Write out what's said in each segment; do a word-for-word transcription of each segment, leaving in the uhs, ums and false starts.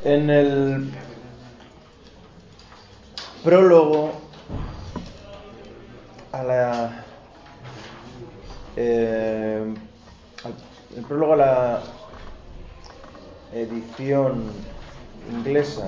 En el prólogo a la eh, el prólogo a la edición inglesa,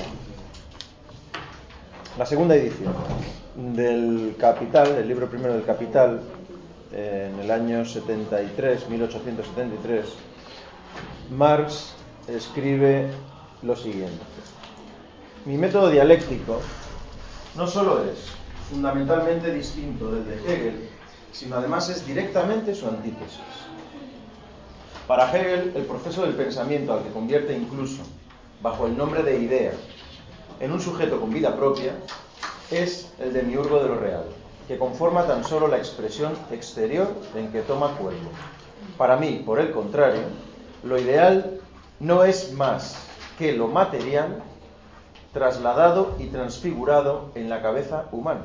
la segunda edición del Capital, el libro primero del Capital, eh, en el año setenta y tres, mil ochocientos setenta y tres, Marx escribe lo siguiente: mi método dialéctico no solo es fundamentalmente distinto del de Hegel, sino además es directamente su antítesis. Para Hegel, el proceso del pensamiento, al que convierte incluso bajo el nombre de idea en un sujeto con vida propia, es el demiurgo de lo real, que conforma tan solo la expresión exterior en que toma cuerpo. Para mí, por el contrario, lo ideal no es más que lo material trasladado y transfigurado en la cabeza humana.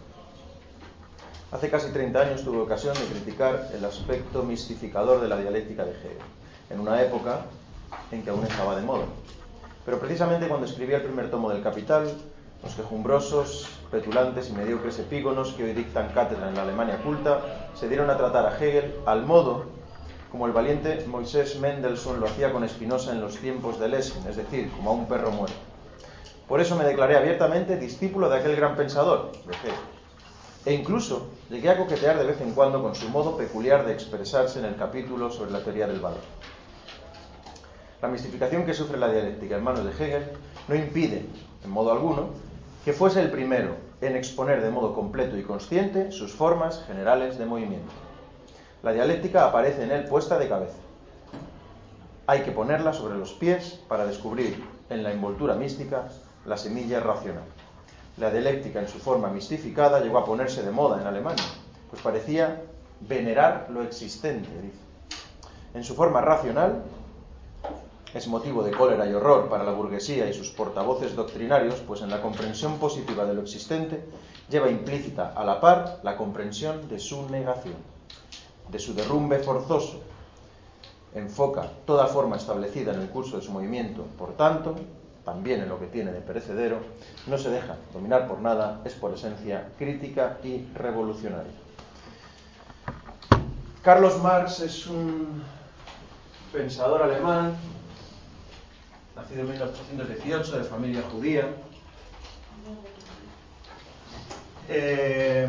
Hace casi treinta años tuve ocasión de criticar el aspecto mistificador de la dialéctica de Hegel, en una época en que aún estaba de moda. Pero precisamente cuando escribí el primer tomo del Capital, los quejumbrosos, petulantes y mediocres epígonos que hoy dictan cátedra en la Alemania culta se dieron a tratar a Hegel al modo como el valiente Moisés Mendelssohn lo hacía con Spinoza en los tiempos de Lessing, es decir, como a un perro muerto. Por eso me declaré abiertamente discípulo de aquel gran pensador, de Hegel, e incluso llegué a coquetear de vez en cuando con su modo peculiar de expresarse en el capítulo sobre la teoría del valor. La mistificación que sufre la dialéctica en manos de Hegel no impide, en modo alguno, que fuese el primero en exponer de modo completo y consciente sus formas generales de movimiento. La dialéctica aparece en él puesta de cabeza. Hay que ponerla sobre los pies para descubrir en la envoltura mística la semilla racional. La dialéctica en su forma mistificada llegó a ponerse de moda en Alemania, pues parecía venerar lo existente, dice. En su forma racional es motivo de cólera y horror para la burguesía y sus portavoces doctrinarios, pues en la comprensión positiva de lo existente lleva implícita a la par la comprensión de su negación, de su derrumbe forzoso. Enfoca toda forma establecida en el curso de su movimiento, por tanto, también en lo que tiene de perecedero, no se deja dominar por nada, es por esencia crítica y revolucionaria. Carlos Marx es un pensador alemán, nacido en mil ochocientos dieciocho, de familia judía. Eh,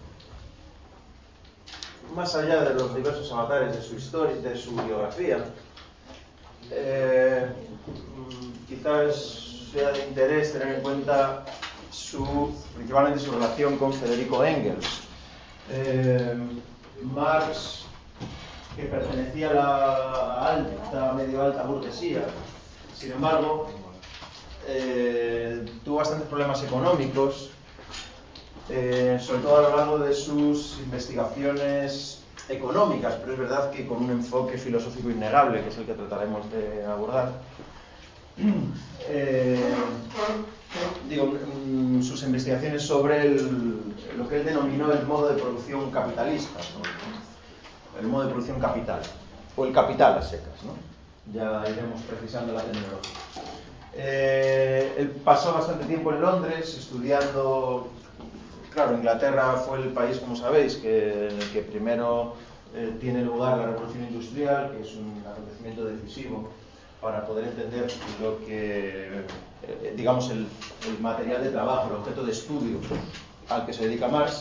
más allá de los diversos avatares de su historia, de su biografía, eh, quizás sea de interés tener en cuenta su, principalmente su relación con Federico Engels. Eh, Marx, que pertenecía a la alta, medio alta burguesía, sin embargo, eh, tuvo bastantes problemas económicos, eh, sobre todo a lo largo de sus investigaciones económicas, pero es verdad que con un enfoque filosófico innegable, que es el que trataremos de abordar. Eh, digo, sus investigaciones sobre el, lo que él denominó el modo de producción capitalista, ¿no? El modo de producción capital, o el capital a secas, ¿no? Ya iremos precisando la terminología. Eh, él pasó bastante tiempo en Londres estudiando. Claro, Inglaterra fue el país, como sabéis, que, en el que primero eh, tiene lugar la Revolución Industrial, que es un acontecimiento decisivo para poder entender lo que, eh, digamos, el, el material de trabajo, el objeto de estudio al que se dedica Marx.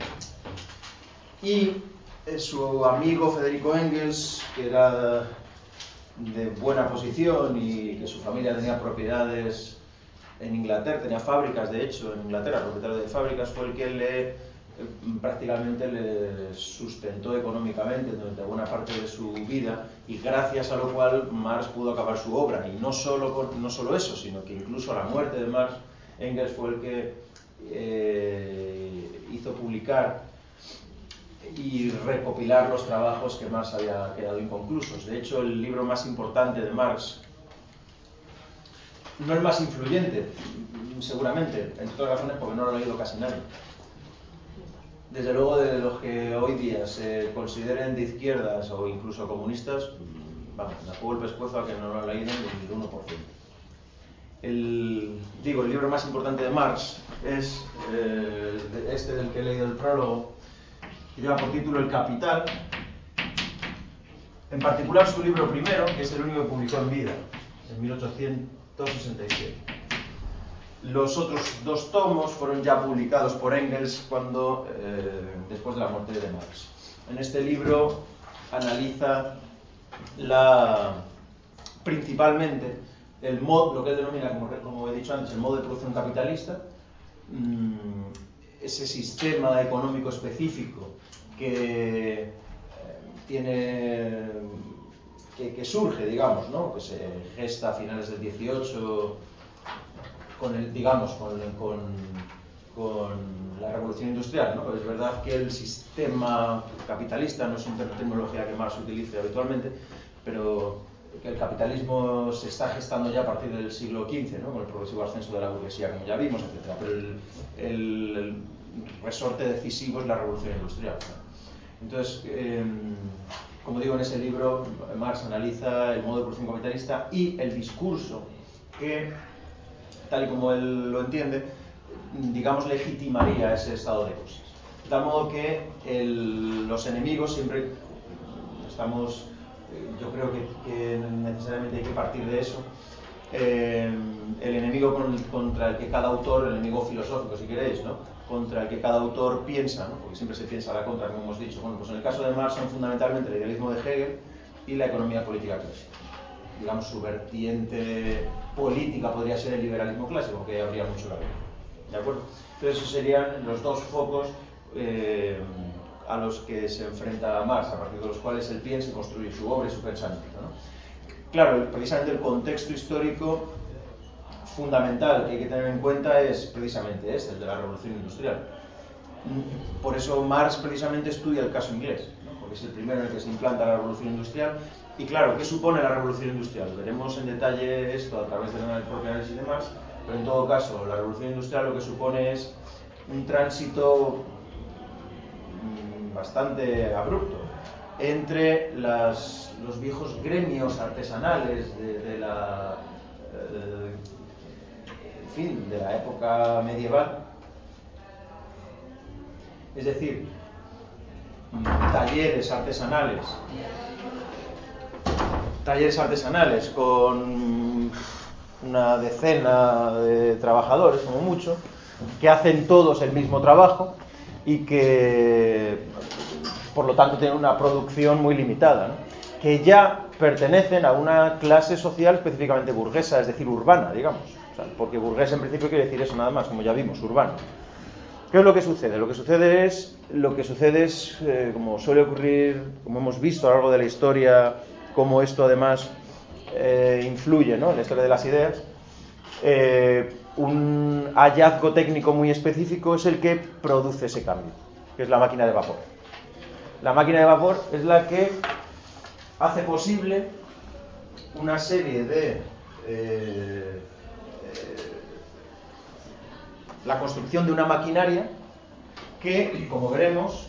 Y eh, su amigo Federico Engels, que era de buena posición y que su familia tenía propiedades en Inglaterra, tenía fábricas, de hecho, en Inglaterra, propietario de fábricas, fue el que le eh, prácticamente le sustentó económicamente durante buena parte de su vida, y gracias a lo cual Marx pudo acabar su obra. Y no solo, con, no solo eso, sino que incluso a la muerte de Marx, Engels fue el que eh, hizo publicar y recopilar los trabajos que Marx había quedado inconclusos. De hecho, el libro más importante de Marx, no el más influyente, seguramente, entre otras razones porque no lo ha leído casi nadie. Desde luego, de los que hoy día se consideren de izquierdas o incluso comunistas, vamos, me juego el pescuezo a que no lo han leído ni el uno por ciento. el, digo, el libro más importante de Marx es eh, este del que he leído el prólogo, que lleva por título El Capital. En particular su libro primero, que es el único que publicó en vida, en mil ochocientos sesenta y siete. Los otros dos tomos fueron ya publicados por Engels cuando, eh, después de la muerte de Marx. En este libro analiza la, principalmente el modo, lo que él denomina, como, como he dicho antes, el modo de producción capitalista, mmm, ese sistema económico específico que eh, tiene, que, que surge, digamos, ¿no? Que se gesta a finales del dieciocho, con el, digamos, con, con, con la revolución industrial, ¿no? Es verdad que el sistema capitalista no es una terminología que Marx utilice habitualmente, pero que el capitalismo se está gestando ya a partir del siglo quince, ¿no? Con el progresivo ascenso de la burguesía, como ya vimos, etcétera. Pero el, el, el resorte decisivo es la revolución industrial, ¿no? Entonces, eh, como digo, en ese libro Marx analiza el modo de producción capitalista y el discurso que, tal y como él lo entiende, digamos, legitimaría ese estado de cosas. De tal modo que el, los enemigos siempre estamos, yo creo que, que necesariamente hay que partir de eso. Eh, el enemigo con, contra el que cada autor, el enemigo filosófico si queréis, ¿no? Contra el que cada autor piensa, ¿no? Porque siempre se piensa a la contra, como hemos dicho. Bueno, pues en el caso de Marx son fundamentalmente el idealismo de Hegel y la economía política clásica. Digamos, su vertiente política podría ser el liberalismo clásico, que habría mucho la ver. ¿De acuerdo? Entonces esos serían los dos focos eh, a los que se enfrenta Marx, a partir de los cuales él piensa y construye su obra y su pensamiento, ¿no? Claro, precisamente el contexto histórico fundamental que hay que tener en cuenta es precisamente este, el de la revolución industrial. Por eso Marx precisamente estudia el caso inglés, ¿no? Porque es el primero en el que se implanta la revolución industrial. Y claro, ¿qué supone la revolución industrial? Veremos en detalle esto a través del propio análisis de Marx, pero en todo caso, la revolución industrial lo que supone es un tránsito bastante abrupto entre las, los viejos gremios artesanales de, de la eh, en fin, de la época medieval, es decir, talleres artesanales talleres artesanales con una decena de trabajadores como mucho, que hacen todos el mismo trabajo y que por lo tanto tienen una producción muy limitada, ¿no? Que ya pertenecen a una clase social específicamente burguesa, es decir, urbana, digamos. O sea, porque burgués en principio quiere decir eso nada más, como ya vimos, urbano. ¿Qué es lo que sucede? Lo que sucede es, lo que sucede es eh, como suele ocurrir, como hemos visto a lo largo de la historia, cómo esto además eh, influye, ¿no?, en la historia de las ideas. Eh, un hallazgo técnico muy específico es el que produce ese cambio, que es la máquina de vapor. La máquina de vapor es la que hace posible una serie de eh, eh, la construcción de una maquinaria que, como veremos,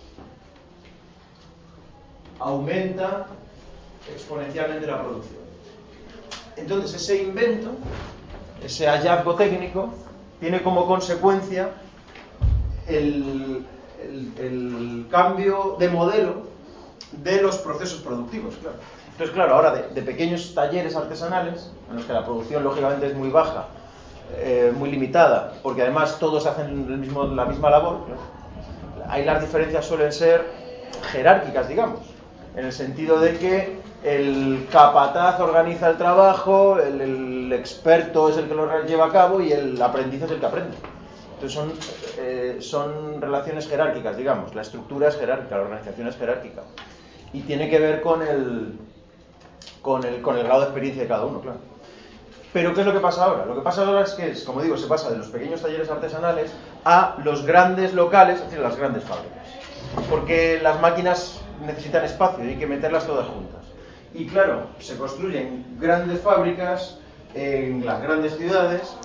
aumenta exponencialmente la producción. Entonces ese invento, ese hallazgo técnico, tiene como consecuencia el, el, el cambio de modelo de los procesos productivos, claro. Entonces, claro, ahora de, de pequeños talleres artesanales, en los que la producción lógicamente es muy baja, eh, muy limitada, porque además todos hacen el mismo, la misma labor, ¿no? Ahí las diferencias suelen ser jerárquicas, digamos, en el sentido de que el capataz organiza el trabajo, el, el experto es el que lo lleva a cabo y el aprendiz es el que aprende. Entonces son, eh, son relaciones jerárquicas, digamos, la estructura es jerárquica, la organización es jerárquica. Y tiene que ver con el, con el, con el grado de experiencia de cada uno, claro. Pero ¿qué es lo que pasa ahora? Lo que pasa ahora es que, es, como digo, se pasa de los pequeños talleres artesanales a los grandes locales, es decir, a las grandes fábricas. Porque las máquinas necesitan espacio y hay que meterlas todas juntas. Y claro, se construyen grandes fábricas en las grandes ciudades,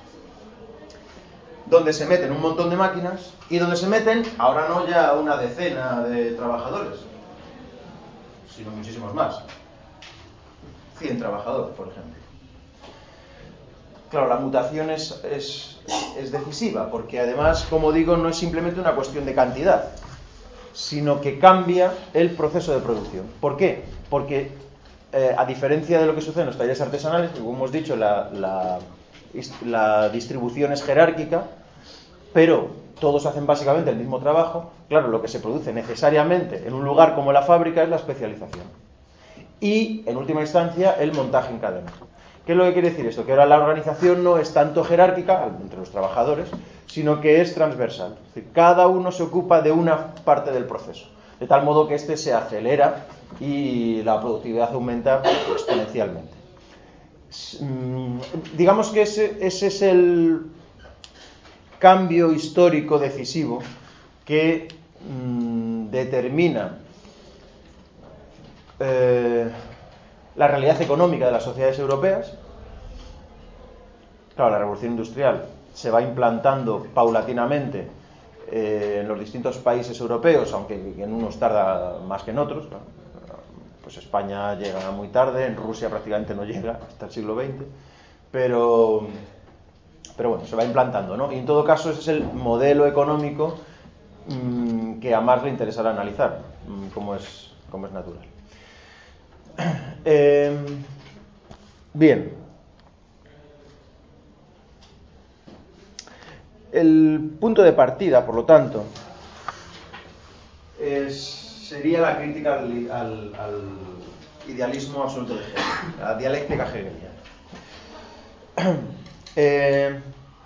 donde se meten un montón de máquinas y donde se meten, ahora no ya una decena de trabajadores, sino muchísimos más. cien trabajadores, por ejemplo. claro, la mutación es, es, es decisiva, porque además, como digo, no es simplemente una cuestión de cantidad, sino que cambia el proceso de producción. ¿Por qué? Porque, eh, a diferencia de lo que sucede en los talleres artesanales, como hemos dicho, la, la, la distribución es jerárquica, pero todos hacen básicamente el mismo trabajo. Claro, lo que se produce necesariamente en un lugar como la fábrica es la especialización. Y, en última instancia, el montaje en cadena. ¿Qué es lo que quiere decir esto? Que ahora la organización no es tanto jerárquica entre los trabajadores, sino que es transversal. Es decir, cada uno se ocupa de una parte del proceso, de tal modo que éste se acelera y la productividad aumenta exponencialmente. Digamos que ese, ese es el cambio histórico decisivo que mmm, determina eh, la realidad económica de las sociedades europeas. Claro, la revolución industrial se va implantando paulatinamente eh, en los distintos países europeos, aunque en unos tarda más que en otros. Claro. Pues España llega muy tarde, en Rusia prácticamente no llega hasta el siglo veinte, pero, pero bueno, se va implantando, ¿no? Y en todo caso ese es el modelo económico mmm, que a Marx le interesará analizar, mmm, como es, como es natural. Eh, bien. El punto de partida, por lo tanto, es, sería la crítica al, al, al idealismo absoluto de Hegel, la dialéctica hegeliana. Eh,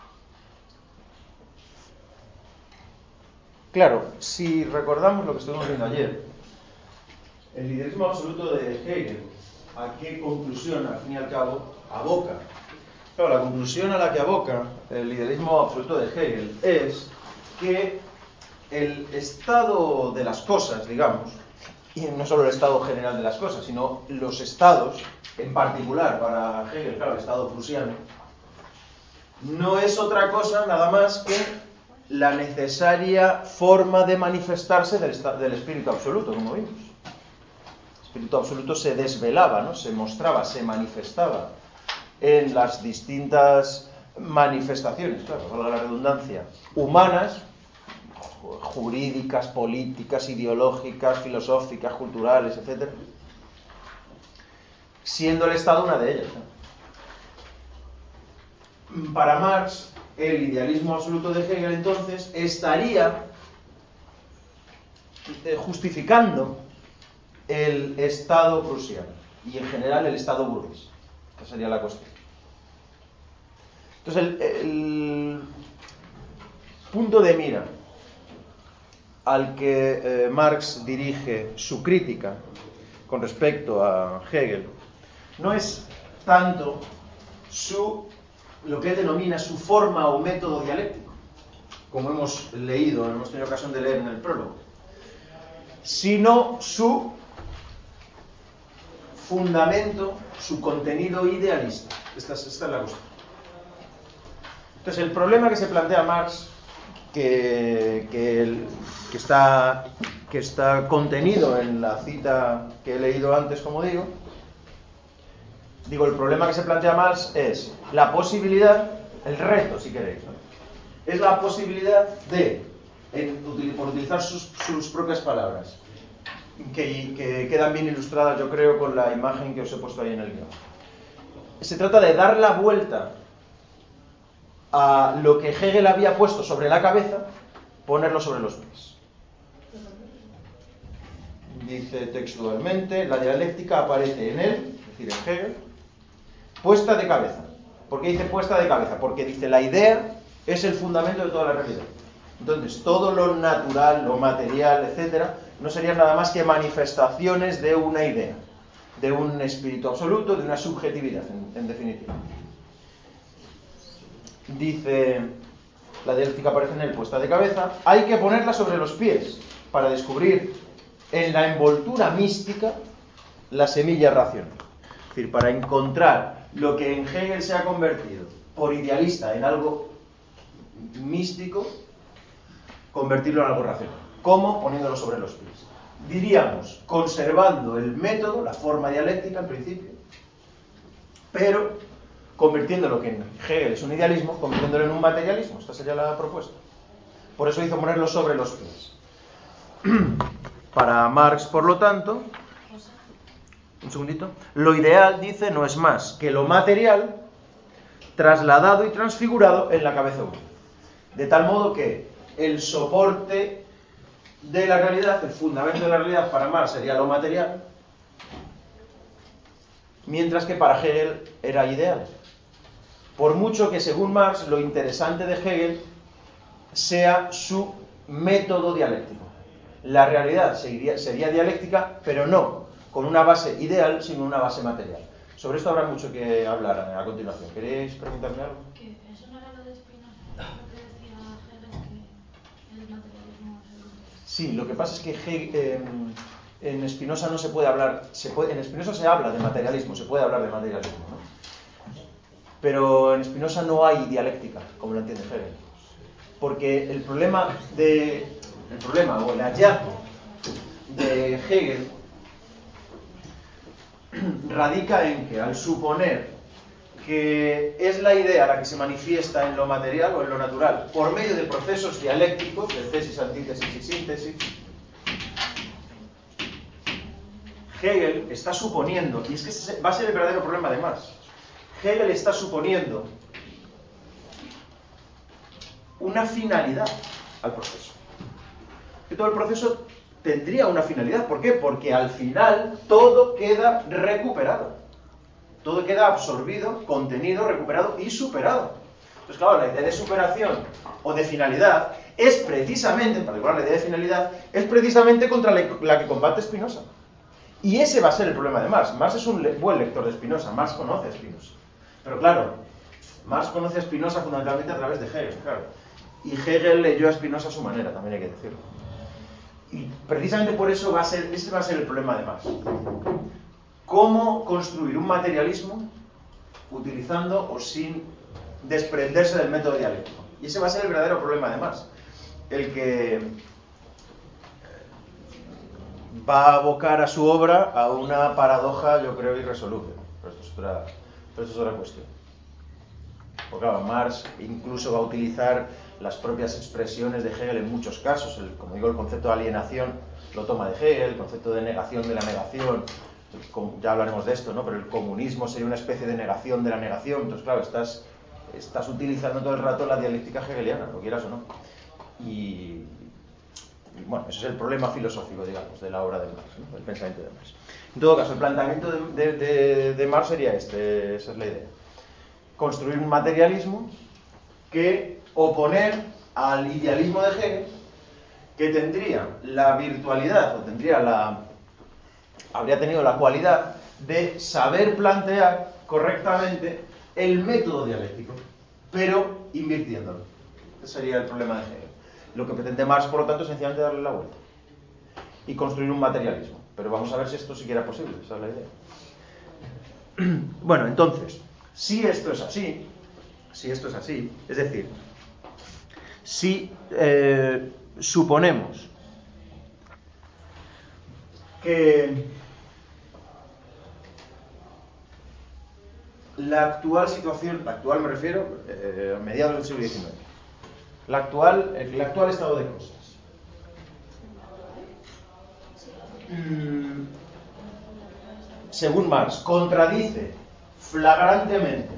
claro, si recordamos lo que estuvimos viendo ayer, el idealismo absoluto de Hegel, ¿a qué conclusión, al fin y al cabo, aboca? Claro, la conclusión a la que aboca el idealismo absoluto de Hegel es que el estado de las cosas, digamos, y no solo el estado general de las cosas, sino los estados, en particular para Hegel, claro, el estado prusiano, no es otra cosa nada más que la necesaria forma de manifestarse del, del espíritu absoluto, como vimos. El espíritu absoluto se desvelaba, ¿no? Se mostraba, se manifestaba en las distintas manifestaciones, claro, valga la redundancia, humanas, jurídicas, políticas, ideológicas, filosóficas, culturales, etcétera, siendo el Estado una de ellas, ¿no? Para Marx, el idealismo absoluto de Hegel, entonces, estaría justificando el Estado prusiano y, en general, el Estado burgués. Esa sería la cuestión. Entonces, el, el punto de mira al que eh, Marx dirige su crítica con respecto a Hegel no es tanto su, lo que él denomina su forma o método dialéctico, como hemos leído, hemos tenido ocasión de leer en el prólogo, sino su fundamento, su contenido idealista. Esta es, esta es la cuestión. Entonces, el problema que se plantea Marx, que, que, el, que, está, que está contenido en la cita que he leído antes, como digo, digo, el problema que se plantea Marx es la posibilidad, el reto, si queréis, ¿no? Es la posibilidad de, en, por utilizar sus, sus propias palabras, que, que quedan bien ilustradas, yo creo, con la imagen que os he puesto ahí en el guión. Se trata de dar la vuelta a lo que Hegel había puesto sobre la cabeza, ponerlo sobre los pies. Dice textualmente, la dialéctica aparece en él, es decir, en Hegel, puesta de cabeza. ¿Por qué dice puesta de cabeza? Porque dice, la idea es el fundamento de toda la realidad. Entonces, todo lo natural, lo material, etcétera, no serían nada más que manifestaciones de una idea, de un espíritu absoluto, de una subjetividad, en, en definitiva. Dice, la dialéctica aparece en él puesta de cabeza, hay que ponerla sobre los pies para descubrir en la envoltura mística la semilla racional. Es decir, para encontrar lo que en Hegel se ha convertido por idealista en algo místico, convertirlo en algo racional. ¿Cómo? Poniéndolo sobre los pies. Diríamos, conservando el método, la forma dialéctica en principio, pero convirtiendo lo que en Hegel es un idealismo, convirtiéndolo en un materialismo. Esta sería la propuesta. Por eso hizo ponerlo sobre los pies. Para Marx, por lo tanto, un segundito, lo ideal, dice, no es más que lo material trasladado y transfigurado en la cabeza humana. De tal modo que el soporte de la realidad, el fundamento de la realidad para Marx sería lo material, mientras que para Hegel era ideal. Por mucho que, según Marx, lo interesante de Hegel sea su método dialéctico. La realidad sería, sería dialéctica, pero no con una base ideal, sino una base material. Sobre esto habrá mucho que hablar a continuación. ¿Queréis preguntarme algo? Que eso no era lo de Spinoza, lo que decía Hegel, que el materialismo es el... Sí, lo que pasa es que Hegel, eh, en Spinoza no se puede hablar, se puede, en Spinoza se habla de materialismo, se puede hablar de materialismo, ¿no? Pero en Spinoza no hay dialéctica, como lo entiende Hegel. Porque el problema de el problema o el hallazgo de Hegel radica en que, al suponer que es la idea la que se manifiesta en lo material o en lo natural por medio de procesos dialécticos, de tesis, antítesis y síntesis, Hegel está suponiendo, y es que ese va a ser el verdadero problema de Marx, Hegel está suponiendo una finalidad al proceso. Que todo el proceso tendría una finalidad. ¿Por qué? Porque al final todo queda recuperado. Todo queda absorbido, contenido, recuperado y superado. Entonces, claro, la idea de superación o de finalidad es precisamente, en particular la idea de finalidad, es precisamente contra la que combate Spinoza. Y ese va a ser el problema de Marx. Marx es un le- buen lector de Spinoza. Marx conoce a Spinoza. Pero claro, Marx conoce a Spinoza fundamentalmente a través de Hegel, claro. Y Hegel leyó a Spinoza a su manera, también hay que decirlo. Y precisamente por eso va a ser, ese va a ser el problema de Marx. ¿Cómo construir un materialismo utilizando o sin desprenderse del método dialéctico? Y ese va a ser el verdadero problema de Marx. El que va a abocar a su obra a una paradoja, yo creo, irresoluble. Pero esto es otra, pero esto es otra cuestión. Porque claro, Marx incluso va a utilizar las propias expresiones de Hegel en muchos casos. El, como digo, el concepto de alienación lo toma de Hegel, el concepto de negación de la negación, ya hablaremos de esto, ¿no? Pero el comunismo sería una especie de negación de la negación. Entonces, claro, estás, estás utilizando todo el rato la dialéctica hegeliana, lo quieras o no. Y, y bueno, ese es el problema filosófico, digamos, de la obra de Marx, ¿no? El pensamiento de Marx. En todo caso, el planteamiento de, de, de, de Marx sería este, esa es la idea. Construir un materialismo que oponer al idealismo de Hegel, que tendría la virtualidad, o tendría la, habría tenido la cualidad de saber plantear correctamente el método dialéctico, pero invirtiéndolo. Ese sería el problema de Hegel. Lo que pretende Marx, por lo tanto, es sencillamente darle la vuelta y construir un materialismo. Pero vamos a ver si esto siquiera es posible, esa es la idea. Bueno, entonces, si esto es así, si esto es así, es decir, si eh, suponemos que la actual situación, la actual me refiero, eh, a mediados del siglo diecinueve, la actual, el actual estado de cosas, mm, según Marx, contradice flagrantemente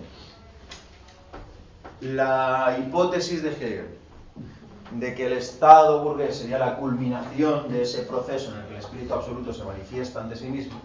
la hipótesis de Hegel de que el Estado burgués sería la culminación de ese proceso en el que el espíritu absoluto se manifiesta ante sí mismo.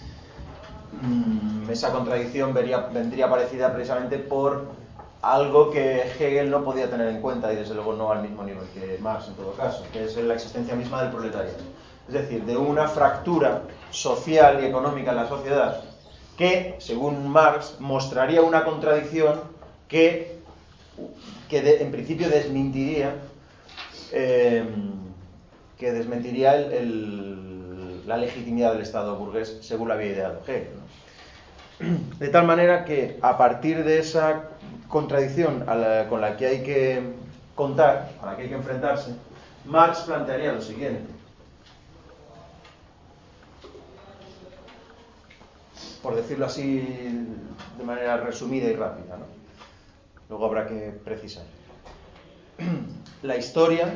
Esa contradicción vería, vendría parecida precisamente por algo que Hegel no podía tener en cuenta, y desde luego no al mismo nivel que Marx en todo caso, que es la existencia misma del proletariado. Es decir, de una fractura social y económica en la sociedad que, según Marx, mostraría una contradicción que, que de, en principio desmentiría eh, que desmentiría el, el, la legitimidad del Estado burgués según lo había ideado Hegel, ¿no? De tal manera que, a partir de esa contradicción a la, con la que hay que contar, a la que hay que enfrentarse, Marx plantearía lo siguiente. por decirlo así de manera resumida y rápida, ¿no? Luego habrá que precisar. La historia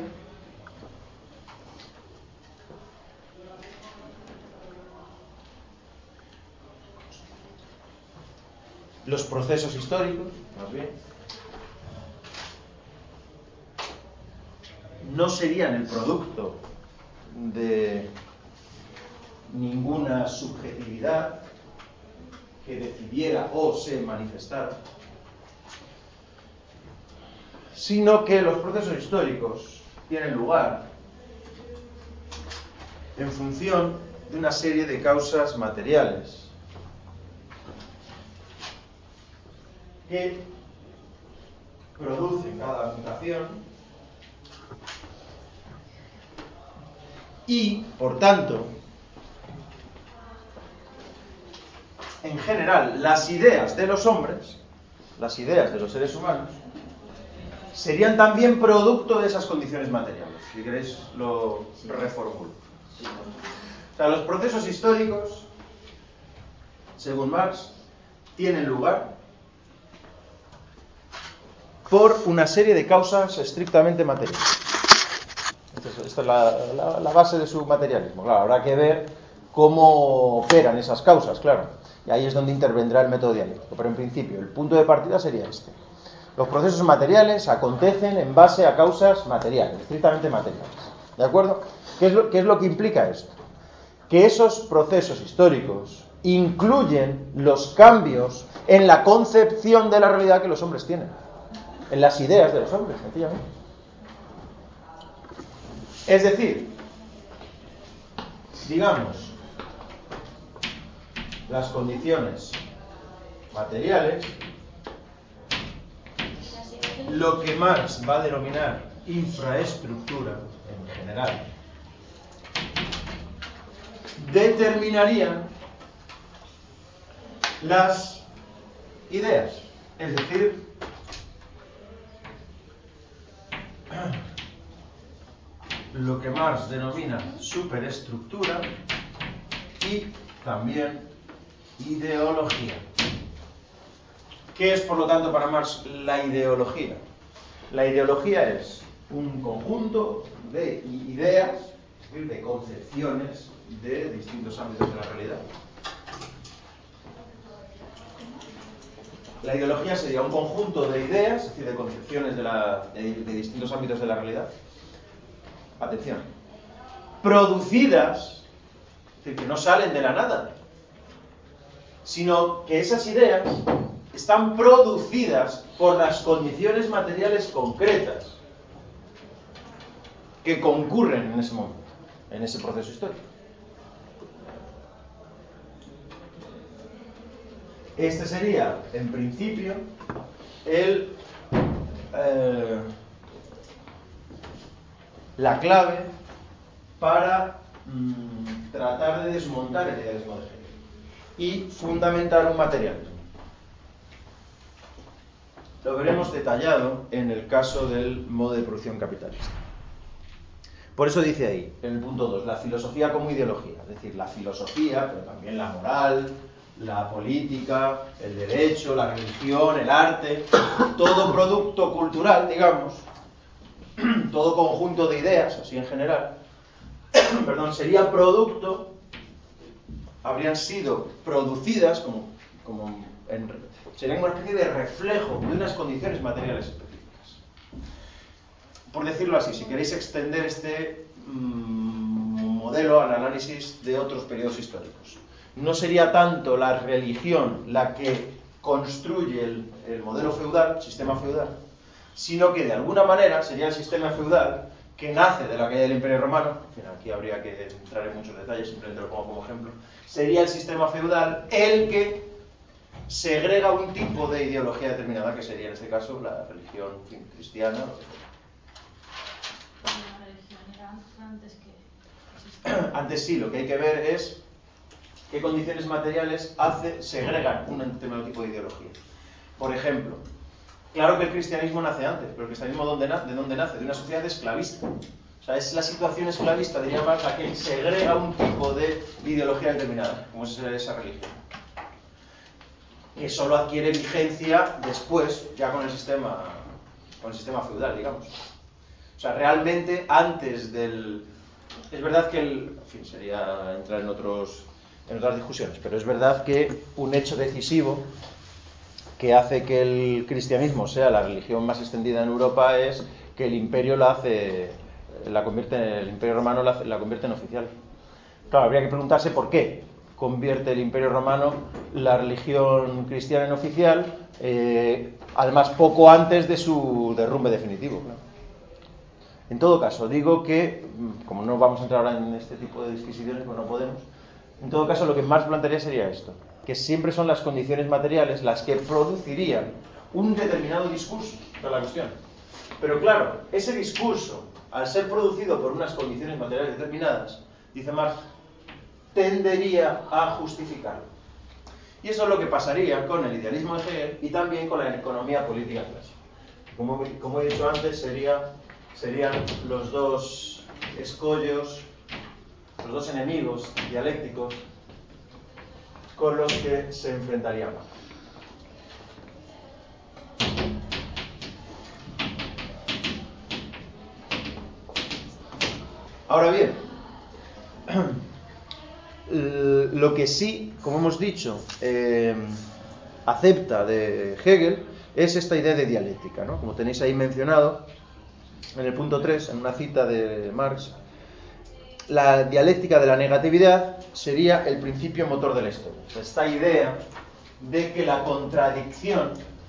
los procesos históricos, más bien, no serían el producto de ninguna subjetividad que decidiera o se manifestara, sino que los procesos históricos tienen lugar en función de una serie de causas materiales que producen cada mutación y, por tanto, en general, las ideas de los hombres, las ideas de los seres humanos, serían también producto de esas condiciones materiales. Si queréis, lo reformulo. O sea, los procesos históricos, según Marx, tienen lugar por una serie de causas estrictamente materiales. Esta es la, la, la base de su materialismo. Claro, habrá que ver cómo operan esas causas, claro. Y ahí es donde intervendrá el método dialéctico. Pero en principio, el punto de partida sería este. Los procesos materiales acontecen en base a causas materiales, estrictamente materiales. ¿De acuerdo? ¿Qué es lo, qué es lo que implica esto? Que esos procesos históricos incluyen los cambios en la concepción de la realidad que los hombres tienen. En las ideas de los hombres, sencillamente. Es decir, digamos, las condiciones materiales, lo que Marx va a denominar infraestructura en general, determinarían las ideas, es decir, lo que Marx denomina superestructura y también ideología. ¿Qué es, por lo tanto, para Marx la ideología? La ideología es un conjunto de ideas, es decir, de concepciones de distintos ámbitos de la realidad. La ideología sería un conjunto de ideas, es decir, de concepciones de, la, de, de distintos ámbitos de la realidad. Atención. Producidas, es decir, que no salen de la nada, sino que esas ideas están producidas por las condiciones materiales concretas que concurren en ese momento, en ese proceso histórico. Este sería, en principio, el, eh, la clave para mmm, tratar de desmontar el idealismo de Hegel y fundamentar un materialismo. Lo veremos detallado en el caso del modo de producción capitalista. Por eso dice ahí, en el punto dos, la filosofía como ideología, es decir, la filosofía, pero también la moral, la política, el derecho, la religión, el arte, todo producto cultural, digamos, todo conjunto de ideas, así en general, perdón, sería producto, habrían sido producidas como, como en, serían una especie de reflejo de unas condiciones materiales específicas. Por decirlo así, si queréis extender este mmm, modelo al análisis de otros periodos históricos, no sería tanto la religión la que construye el, el modelo feudal, el sistema feudal, sino que de alguna manera sería el sistema feudal que nace de la caída del Imperio Romano, en fin, aquí habría que entrar en muchos detalles, simplemente lo pongo como ejemplo, sería el sistema feudal el que segrega un tipo de ideología determinada, que sería en este caso la religión cristiana. La religión era antes que... Antes sí, lo que hay que ver es qué condiciones materiales hace, segregan un determinado tipo de ideología. Por ejemplo, claro que el cristianismo nace antes, pero el cristianismo ¿dónde nace? ¿de dónde nace? De una sociedad esclavista. O sea, es la situación esclavista, diría Marx, la que segrega un tipo de ideología determinada, como es esa religión. que solo adquiere vigencia después, ya con el sistema, con el sistema feudal, digamos. O sea, realmente antes del... Es verdad que el... En fin, sería entrar en, otros, en otras discusiones, pero es verdad que un hecho decisivo que hace que el cristianismo sea la religión más extendida en Europa es que el imperio la hace, la convierte, el imperio romano la, la convierte en oficial. Claro, habría que preguntarse por qué convierte el imperio romano la religión cristiana en oficial, eh, además poco antes de su derrumbe definitivo. Claro. En todo caso, digo que, como no vamos a entrar ahora en este tipo de disquisiciones, pues no podemos, en todo caso lo que más plantearía sería esto, que siempre son las condiciones materiales las que producirían un determinado discurso de la cuestión. Pero claro, ese discurso, al ser producido por unas condiciones materiales determinadas, dice Marx, tendería a justificarlo. Y eso es lo que pasaría con el idealismo de Hegel y también con la economía política clásica. Como, como he dicho antes, sería, serían los dos escollos, los dos enemigos dialécticos con los que se enfrentaría Marx. Ahora bien, lo que sí, como hemos dicho, eh, acepta de Hegel es esta idea de dialéctica, ¿no? Como tenéis ahí mencionado en el punto tres, en una cita de Marx, la dialéctica de la negatividad sería el principio motor de la historia. Esta idea de que la contradicción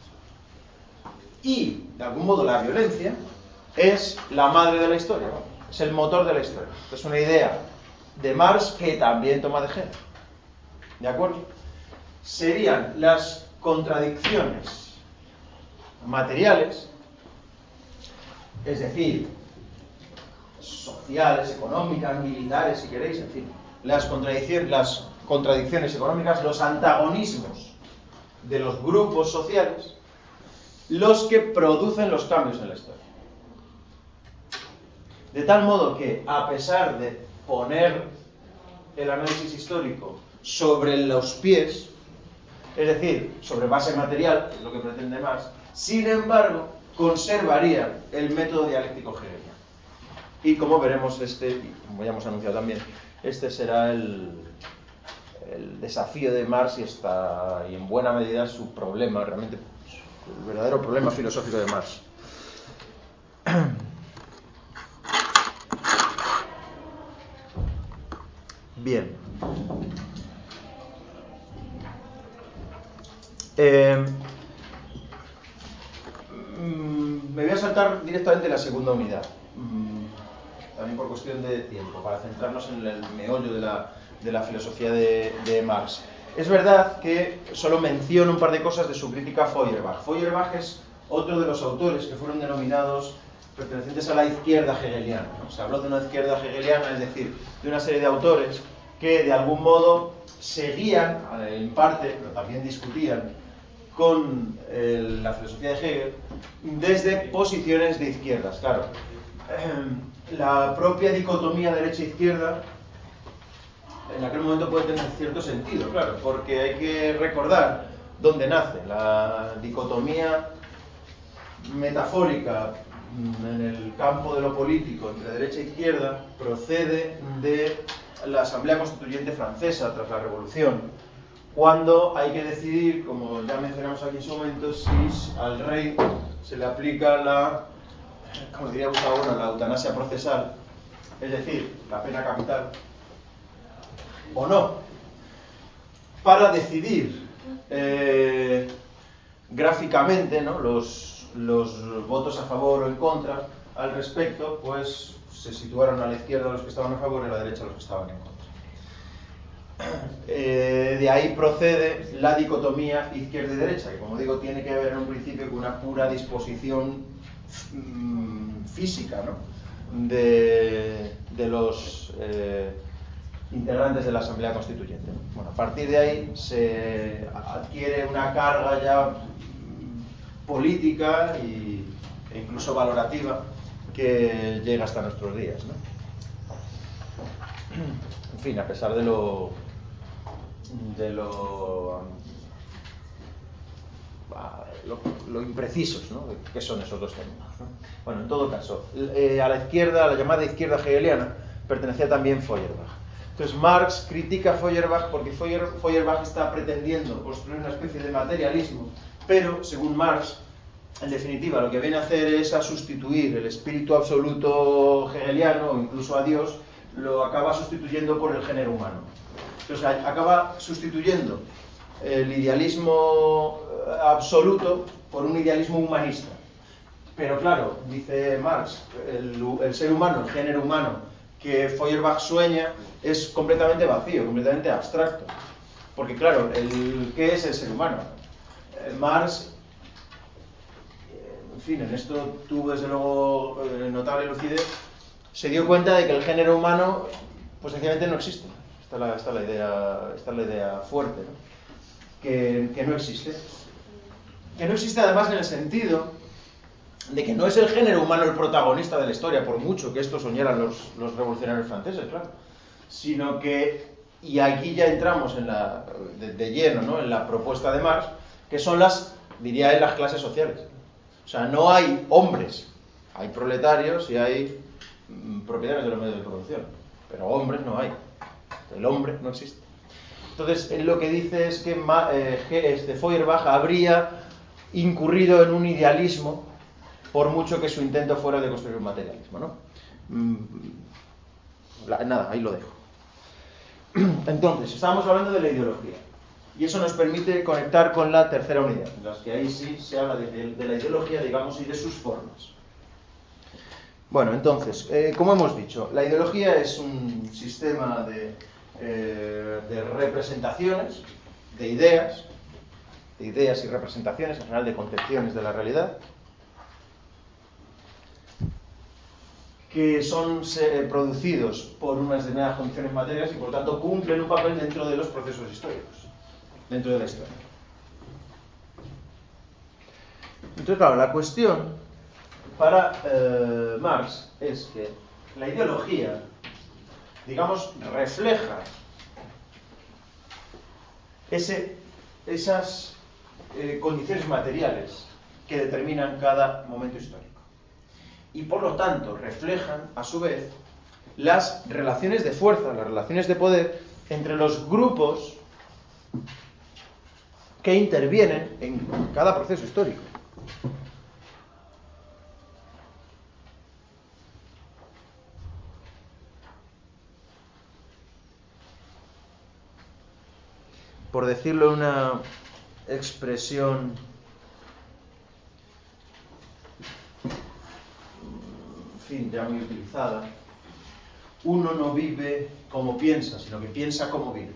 y, de algún modo, la violencia es la madre de la historia, ¿no? Es el motor de la historia. Es una idea de Marx que también toma de Hegel. ¿De acuerdo? Serían las contradicciones materiales, es decir, sociales, económicas, militares, si queréis, en fin, las contradicciones, las contradicciones económicas, los antagonismos de los grupos sociales, los que producen los cambios en la historia. De tal modo que, a pesar de poner el análisis histórico sobre los pies, es decir, sobre base material, es lo que pretende Marx, sin embargo, conservaría el método dialéctico hegeliano. Y como veremos, este, como ya hemos anunciado también, este será el, el desafío de Marx y, está, y en buena medida su problema, realmente el verdadero problema filosófico de Marx. Bien. Eh, me voy a saltar directamente la segunda unidad, también por cuestión de tiempo, para centrarnos en el meollo de la, de la filosofía de, de Marx. Es verdad que solo menciono un par de cosas de su crítica a Feuerbach. Feuerbach es otro de los autores que fueron denominados pertenecientes a la izquierda hegeliana, ¿no? Se habló de una izquierda hegeliana, es decir, de una serie de autores que de algún modo seguían, en parte, pero también discutían con eh, la filosofía de Hegel desde posiciones de izquierdas. Claro, eh, la propia dicotomía derecha-izquierda en aquel momento puede tener cierto sentido, claro, porque hay que recordar dónde nace la dicotomía metafórica en el campo de lo político entre derecha e izquierda. Procede de la Asamblea Constituyente francesa tras la Revolución, cuando hay que decidir, como ya mencionamos aquí en su momento, si al rey se le aplica la, como diría Gustavo Bueno, la eutanasia procesal, es decir, la pena capital, o no. Para decidir eh, gráficamente, ¿no?, los, los votos a favor o en contra al respecto, pues se situaron a la izquierda los que estaban a favor y a la derecha los que estaban en contra. Eh, de ahí procede la dicotomía izquierda y derecha, que como digo tiene que ver en un principio con una pura disposición mmm, física, ¿no?, de, de los eh, integrantes de la Asamblea Constituyente. Bueno, a partir de ahí se adquiere una carga ya política y, e incluso valorativa que llega hasta nuestros días, ¿no? En fin, a pesar de lo de lo lo, lo imprecisos, ¿no?, de qué son esos dos términos, ¿no? Bueno, en todo caso, eh, a la izquierda, a la llamada izquierda hegeliana, pertenecía también Feuerbach. Entonces Marx critica a Feuerbach porque Feuerbach está pretendiendo construir una especie de materialismo, pero, según Marx, en definitiva, lo que viene a hacer es a sustituir el espíritu absoluto hegeliano, o incluso a Dios, lo acaba sustituyendo por el género humano. Entonces acaba sustituyendo el idealismo absoluto por un idealismo humanista. Pero claro, dice Marx, el, el ser humano, el género humano que Feuerbach sueña es completamente vacío, completamente abstracto. Porque claro, el, ¿qué es el ser humano? El Marx, en fin, en esto tuvo desde luego notable lucidez, se dio cuenta de que el género humano pues sencillamente no existe. Esta es la, esta es la, idea, esta es la idea fuerte, ¿no? Que, que no existe. Que no existe además en el sentido de que no es el género humano el protagonista de la historia, por mucho que esto soñaran los, los revolucionarios franceses, claro, sino que, y aquí ya entramos en la, de, de lleno, ¿no?, en la propuesta de Marx, que son las, diría él, las clases sociales. O sea, no hay hombres, hay proletarios y hay mm, propietarios de los medios de producción, pero hombres no hay. El hombre no existe. Entonces, él lo que dice es que eh, este Feuerbach habría incurrido en un idealismo, por mucho que su intento fuera de construir un materialismo, ¿no? Mm, la, nada, ahí lo dejo. Entonces, estábamos hablando de la ideología. Y eso nos permite conectar con la tercera unidad, en las que ahí sí se habla de, de, de la ideología, digamos, y de sus formas. Bueno, entonces, eh, como hemos dicho, la ideología es un sistema de, eh, de representaciones, de ideas, de ideas y representaciones, en general de concepciones de la realidad, que son eh, producidos por unas determinadas condiciones materiales y por tanto cumplen un papel dentro de los procesos históricos, dentro de la historia. Entonces, claro, la cuestión para eh, Marx es que la ideología, digamos, refleja ese, esas eh, condiciones materiales que determinan cada momento histórico. Y por lo tanto reflejan, a su vez, las relaciones de fuerza, las relaciones de poder entre los grupos que intervienen en cada proceso histórico. Por decirlo en una expresión en fin, ya muy utilizada, uno no vive como piensa, sino que piensa como vive.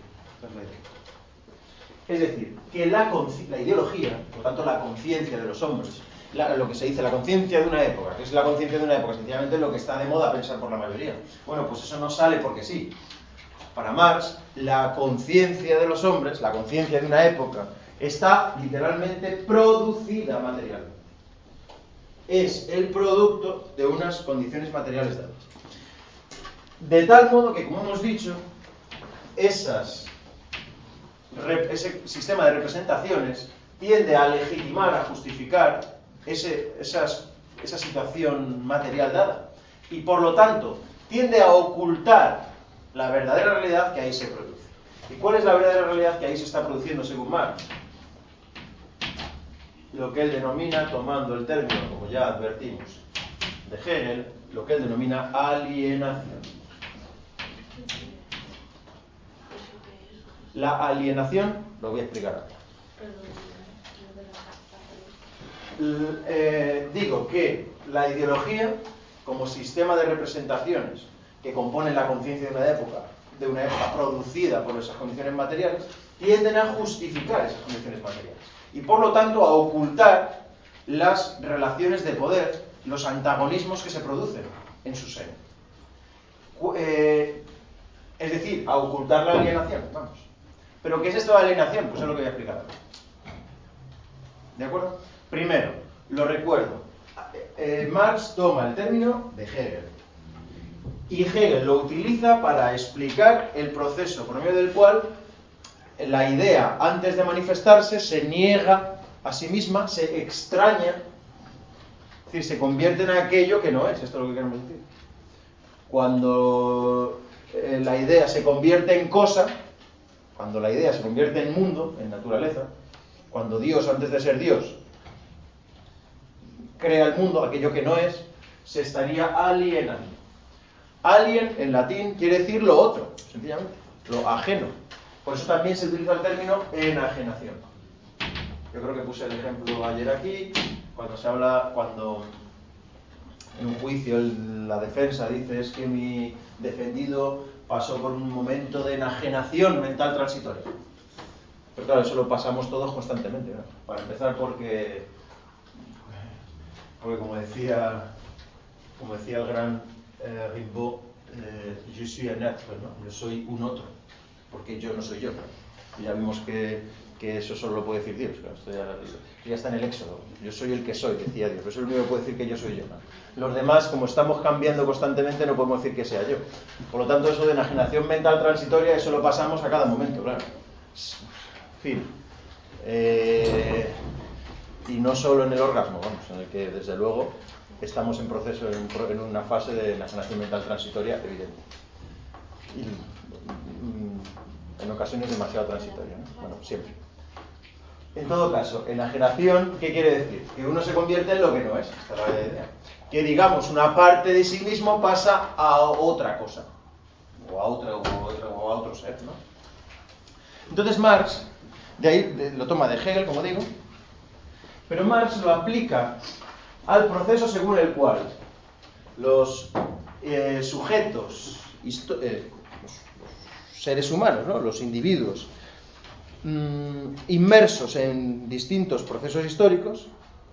Es decir, que la, la ideología, por tanto la conciencia de los hombres, la, lo que se dice la conciencia de una época, que es la conciencia de una época, sencillamente lo que está de moda pensar por la mayoría. Bueno, pues eso no sale porque sí. Para Marx, la conciencia de los hombres, la conciencia de una época, está literalmente producida materialmente. Es el producto de unas condiciones materiales dadas. De tal modo que, como hemos dicho, esas, ese sistema de representaciones tiende a legitimar, a justificar ese, esas, esa situación material dada. Y por lo tanto, tiende a ocultar la verdadera realidad que ahí se produce. ¿Y cuál es la verdadera realidad que ahí se está produciendo según Marx? Lo que él denomina, tomando el término, como ya advertimos, de Hegel, lo que él denomina alienación. La alienación, lo voy a explicar ahora. L eh, digo que la ideología, como sistema de representaciones que componen la conciencia de una época, de una época producida por esas condiciones materiales, tienden a justificar esas condiciones materiales. Y por lo tanto a ocultar las relaciones de poder, los antagonismos que se producen en su seno. Eh, es decir, a ocultar la alienación, vamos. ¿Pero qué es esto de alienación? Pues es lo que voy a explicar ahora. ¿De acuerdo? Primero, lo recuerdo. Eh, Marx toma el término de Hegel. Y Hegel lo utiliza para explicar el proceso por medio del cual la idea, antes de manifestarse, se niega a sí misma se extraña, es decir, se convierte en aquello que no es. Esto es lo que queremos decir. Cuando eh, la idea se convierte en cosa, cuando la idea se convierte en mundo, en naturaleza, cuando Dios, antes de ser Dios, crea el mundo, aquello que no es, se estaría alienando. Alien, en latín, quiere decir lo otro, sencillamente, lo ajeno. Por eso también se utiliza el término enajenación. Yo creo que puse el ejemplo ayer aquí, cuando se habla, cuando en un juicio el, la defensa dice es que mi defendido pasó por un momento de enajenación mental transitoria. Pero claro, eso lo pasamos todos constantemente, ¿no? Para empezar porque, porque como decía, como decía el gran eh, Rimbaud, eh, je suis un être, ¿no? Yo soy un otro, porque yo no soy yo. Y ya vimos que, que eso solo lo puede decir Dios. Claro, esto ya, ya está en el Éxodo. Yo soy el que soy, decía Dios. Eso es lo único que puede decir que yo soy yo, ¿no? Los demás, como estamos cambiando constantemente, no podemos decir que sea yo. Por lo tanto, eso de enajenación mental transitoria, eso lo pasamos a cada momento, claro. En fin. Eh, y no solo en el orgasmo, vamos, en el que desde luego estamos en proceso, en, en una fase de enajenación mental transitoria evidente. Y en ocasiones demasiado transitoria, ¿no? Bueno, siempre. En todo caso, enajenación, ¿qué quiere decir? Que uno se convierte en lo que no es. Esta es la idea. Que digamos, una parte de sí mismo pasa a otra cosa. O a otra, o a otro, o a otro ser, ¿no? Entonces Marx, de ahí de, lo toma de Hegel, como digo, pero Marx lo aplica al proceso según el cual los eh, sujetos, eh, los, los seres humanos, ¿no? Los individuos, mmm, inmersos en distintos procesos históricos,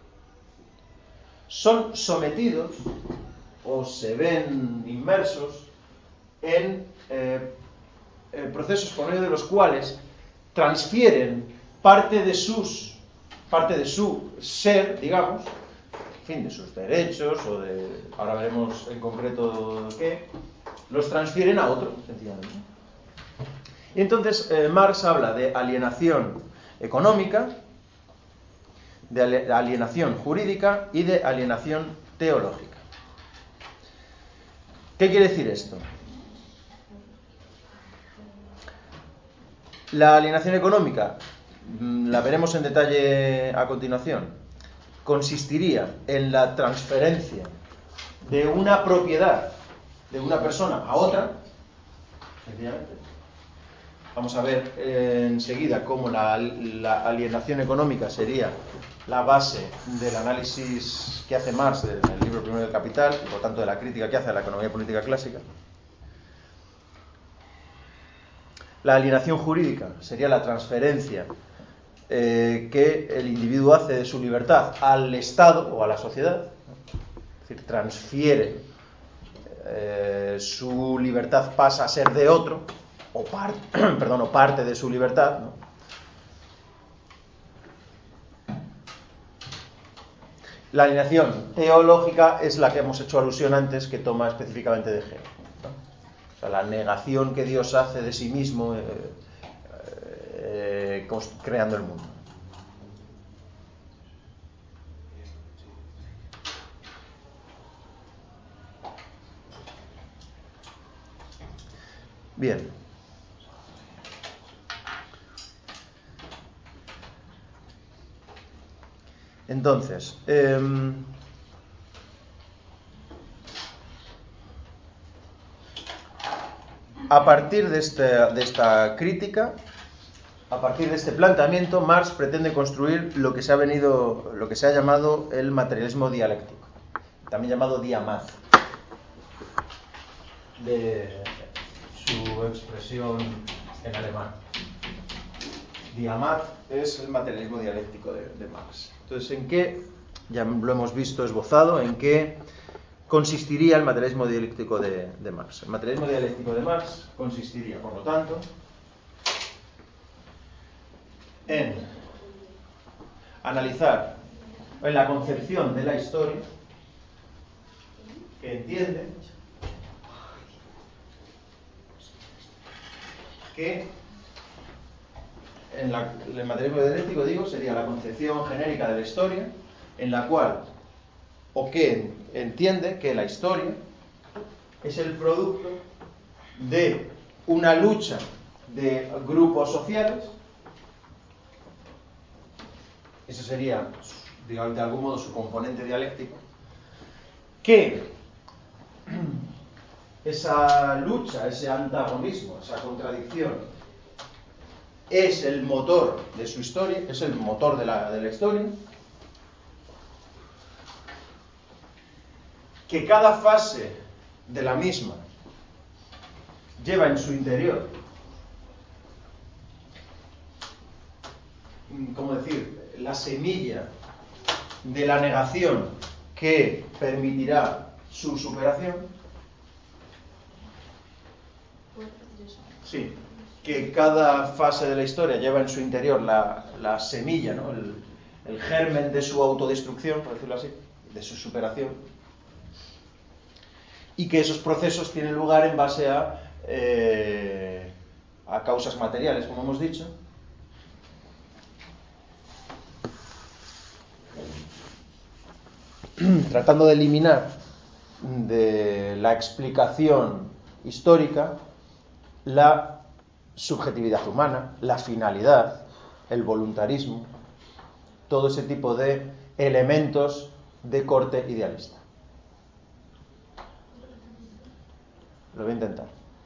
son sometidos o se ven inmersos en eh, eh, procesos por medio de los cuales transfieren parte de sus parte de su ser, digamos, en fin, de sus derechos o de, ahora veremos en concreto qué, los transfieren a otro, sencillamente. Y entonces eh, Marx habla de alienación económica, de alienación jurídica y de alienación teológica. ¿Qué quiere decir esto? La alienación económica, la veremos en detalle a continuación, consistiría en la transferencia de una propiedad de una persona a otra, sencillamente. Vamos a ver eh, enseguida cómo la, la alienación económica sería la base del análisis que hace Marx en el libro primero del Capital, y por tanto de la crítica que hace a la economía política clásica. La alienación jurídica sería la transferencia eh, que el individuo hace de su libertad al Estado o a la sociedad, es decir, transfiere eh, su libertad, pasa a ser de otro, o, par, perdón, o parte de su libertad, ¿no? La alienación teológica es la que hemos hecho alusión antes, que toma específicamente de Hegel, ¿no? O sea, la negación que Dios hace de sí mismo eh, eh, creando el mundo. Bien. Entonces, eh, a partir de, este, de esta crítica, a partir de este planteamiento, Marx pretende construir lo que se ha venido, lo que se ha llamado el materialismo dialéctico, también llamado Diamaz, de su expresión en alemán. Diamaz es el materialismo dialéctico de, de Marx. Entonces, ¿en qué? Ya lo hemos visto esbozado, ¿en qué consistiría el materialismo dialéctico de, de Marx? El materialismo dialéctico de Marx consistiría, por lo tanto, en analizar, en la concepción de la historia, que entiende que en la, el materialismo dialéctico, digo, sería la concepción genérica de la historia, en la cual, o que entiende que la historia es el producto de una lucha de grupos sociales. Ese sería, digamos, de algún modo su componente dialéctico, que esa lucha, ese antagonismo, esa contradicción es el motor de su historia, es el motor de la, de la historia, que cada fase de la misma lleva en su interior, ¿cómo decir?, la semilla de la negación que permitirá su superación. Sí, que cada fase de la historia lleva en su interior la, la semilla, ¿no?, el, el germen de su autodestrucción, por decirlo así, de su superación, y que esos procesos tienen lugar en base a, eh, a causas materiales, como hemos dicho. Tratando de eliminar de la explicación histórica la subjetividad humana, la finalidad, el voluntarismo, todo ese tipo de elementos de corte idealista. Lo voy a intentar.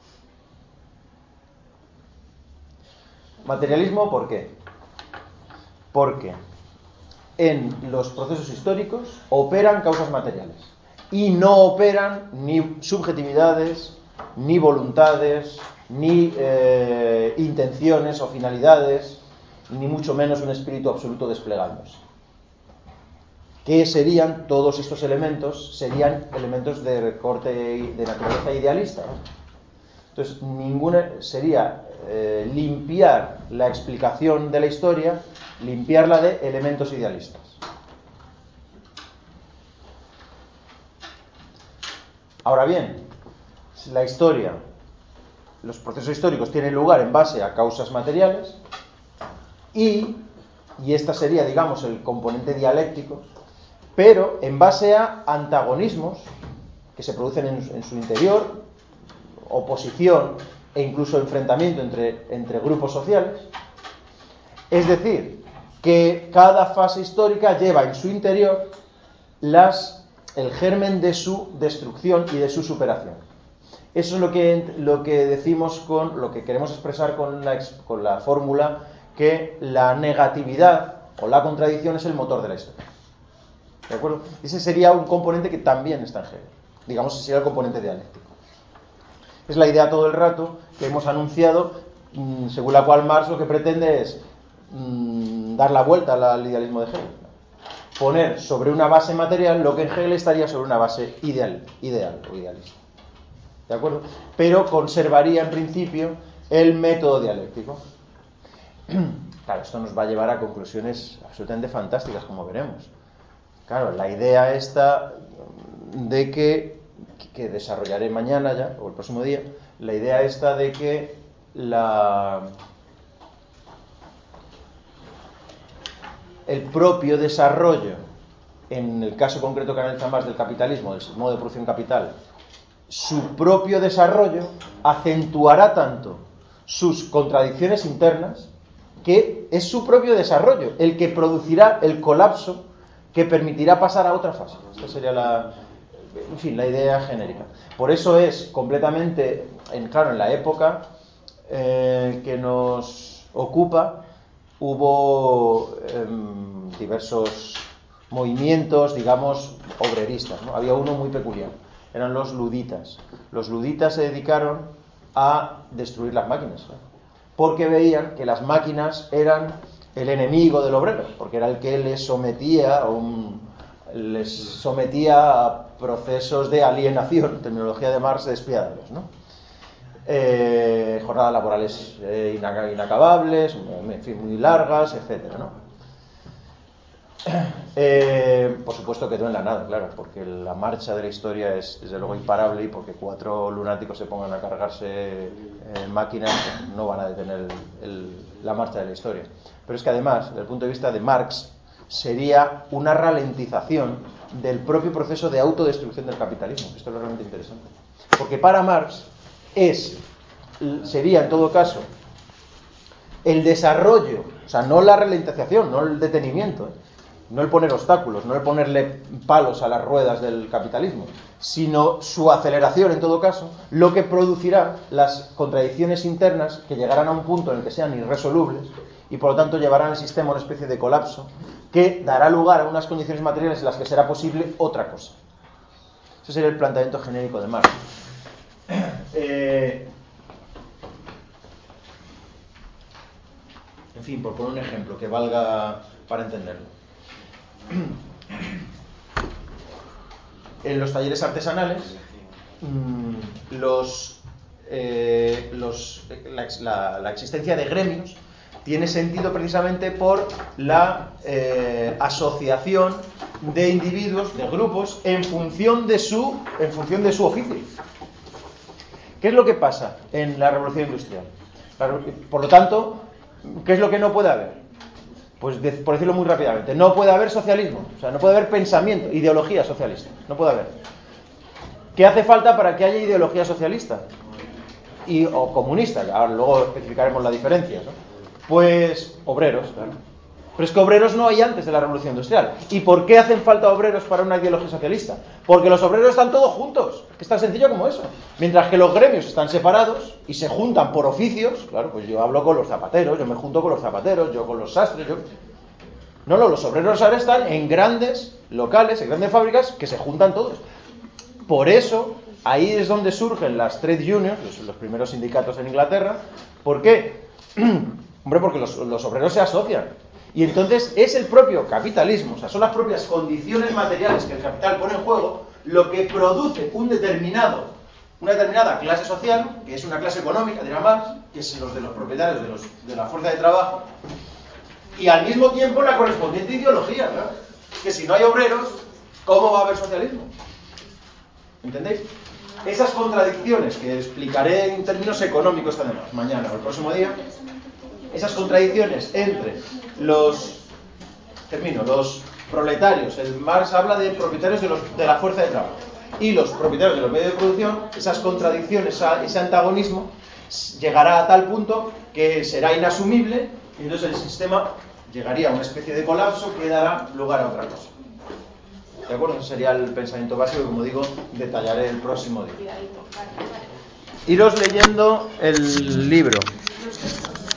Materialismo, ¿por qué? Porque en los procesos históricos operan causas materiales y no operan ni subjetividades, ni voluntades, ni eh, intenciones o finalidades, ni mucho menos un espíritu absoluto desplegándose. ¿Qué serían todos estos elementos? Serían elementos de corte de naturaleza idealista, ¿no? Entonces, ninguna sería eh, limpiar la explicación de la historia, limpiarla de elementos idealistas. Ahora bien, la historia, los procesos históricos tienen lugar en base a causas materiales y, y esta sería, digamos, el componente dialéctico, pero en base a antagonismos que se producen en, en su interior, oposición e incluso enfrentamiento entre, entre grupos sociales. Es decir, que cada fase histórica lleva en su interior las, el germen de su destrucción y de su superación. Eso es lo que, lo que decimos con, lo que queremos expresar con la, con la fórmula que la negatividad o la contradicción es el motor de la historia. ¿De acuerdo? Ese sería un componente que también está en Hegel. Digamos que sería el componente dialéctico. Es la idea todo el rato que hemos anunciado, según la cual Marx lo que pretende es mmm, dar la vuelta al idealismo de Hegel. Poner sobre una base material lo que en Hegel estaría sobre una base ideal, ideal o idealista. ¿De acuerdo? Pero conservaría en principio el método dialéctico. Claro, esto nos va a llevar a conclusiones absolutamente fantásticas, como veremos. Claro, la idea esta de que, que desarrollaré mañana ya, o el próximo día, la idea esta de que la, el propio desarrollo, en el caso concreto que analiza más del capitalismo, del modo de producción capital, su propio desarrollo acentuará tanto sus contradicciones internas que es su propio desarrollo el que producirá el colapso que permitirá pasar a otra fase. Esta sería la, en fin, la idea genérica. Por eso es completamente, en, claro, en la época eh, que nos ocupa, hubo eh, diversos movimientos, digamos, obreristas, ¿no? Había uno muy peculiar, eran los luditas. Los luditas se dedicaron a destruir las máquinas, ¿no? Porque veían que las máquinas eran el enemigo del obrero, porque era el que les sometía a un, les sometía a procesos de alienación, terminología de Marx, despiadados, ¿no? Eh, jornadas laborales eh, inacabables, en fin, muy largas, etcétera, ¿no? Eh, por supuesto quedó en la nada, claro, porque la marcha de la historia es desde luego imparable y porque cuatro lunáticos se pongan a cargarse eh, máquinas no van a detener el, el, la marcha de la historia. Pero es que además, desde el punto de vista de Marx, sería una ralentización del propio proceso de autodestrucción del capitalismo. Esto es realmente interesante. Porque para Marx es, sería en todo caso el desarrollo, o sea, no la ralentización, no el detenimiento, ¿eh? No el poner obstáculos, no el ponerle palos a las ruedas del capitalismo, sino su aceleración en todo caso, lo que producirá las contradicciones internas que llegarán a un punto en el que sean irresolubles y por lo tanto llevarán al sistema a una especie de colapso que dará lugar a unas condiciones materiales en las que será posible otra cosa. Ese sería el planteamiento genérico de Marx. Eh, en fin, por poner un ejemplo que valga para entenderlo. En los talleres artesanales, los, eh, los, la, la, la existencia de gremios tiene sentido precisamente por la eh, asociación de individuos, de grupos, en función de su, en función de su oficio. ¿Qué es lo que pasa en la revolución industrial? Por lo tanto, ¿qué es lo que no puede haber? Pues de, por decirlo muy rápidamente, no puede haber socialismo, o sea, no puede haber pensamiento, ideología socialista, no puede haber. ¿Qué hace falta para que haya ideología socialista? Y, o comunista, ahora luego especificaremos la diferencia, ¿no? Pues obreros, claro. Pero es que obreros no hay antes de la revolución industrial. ¿Y por qué hacen falta obreros para una ideología socialista? Porque los obreros están todos juntos, es tan sencillo como eso. Mientras que los gremios están separados y se juntan por oficios, claro, pues yo hablo con los zapateros, yo me junto con los zapateros, yo con los sastres, yo... No, no, los obreros ahora están en grandes locales, en grandes fábricas, que se juntan todos. Por eso, ahí es donde surgen las trade unions, los, los primeros sindicatos en Inglaterra. ¿Por qué? Hombre, porque los, los obreros se asocian. Y entonces es el propio capitalismo, o sea, son las propias condiciones materiales que el capital pone en juego lo que produce un determinado, una determinada clase social, que es una clase económica, dirá Marx, que es los de los propietarios de, los, de la fuerza de trabajo, y al mismo tiempo la correspondiente ideología, ¿verdad? Que si no hay obreros, ¿cómo va a haber socialismo? ¿Entendéis? Esas contradicciones que explicaré en términos económicos además, mañana o el próximo día, esas contradicciones entre los, termino, los proletarios, el Marx habla de propietarios de, los, de la fuerza de trabajo, y los propietarios de los medios de producción, esas contradicciones, ese antagonismo, llegará a tal punto que será inasumible, y entonces el sistema llegaría a una especie de colapso que dará lugar a otra cosa. ¿De acuerdo? Ese sería el pensamiento básico que, como digo, detallaré el próximo día. Iros leyendo el libro.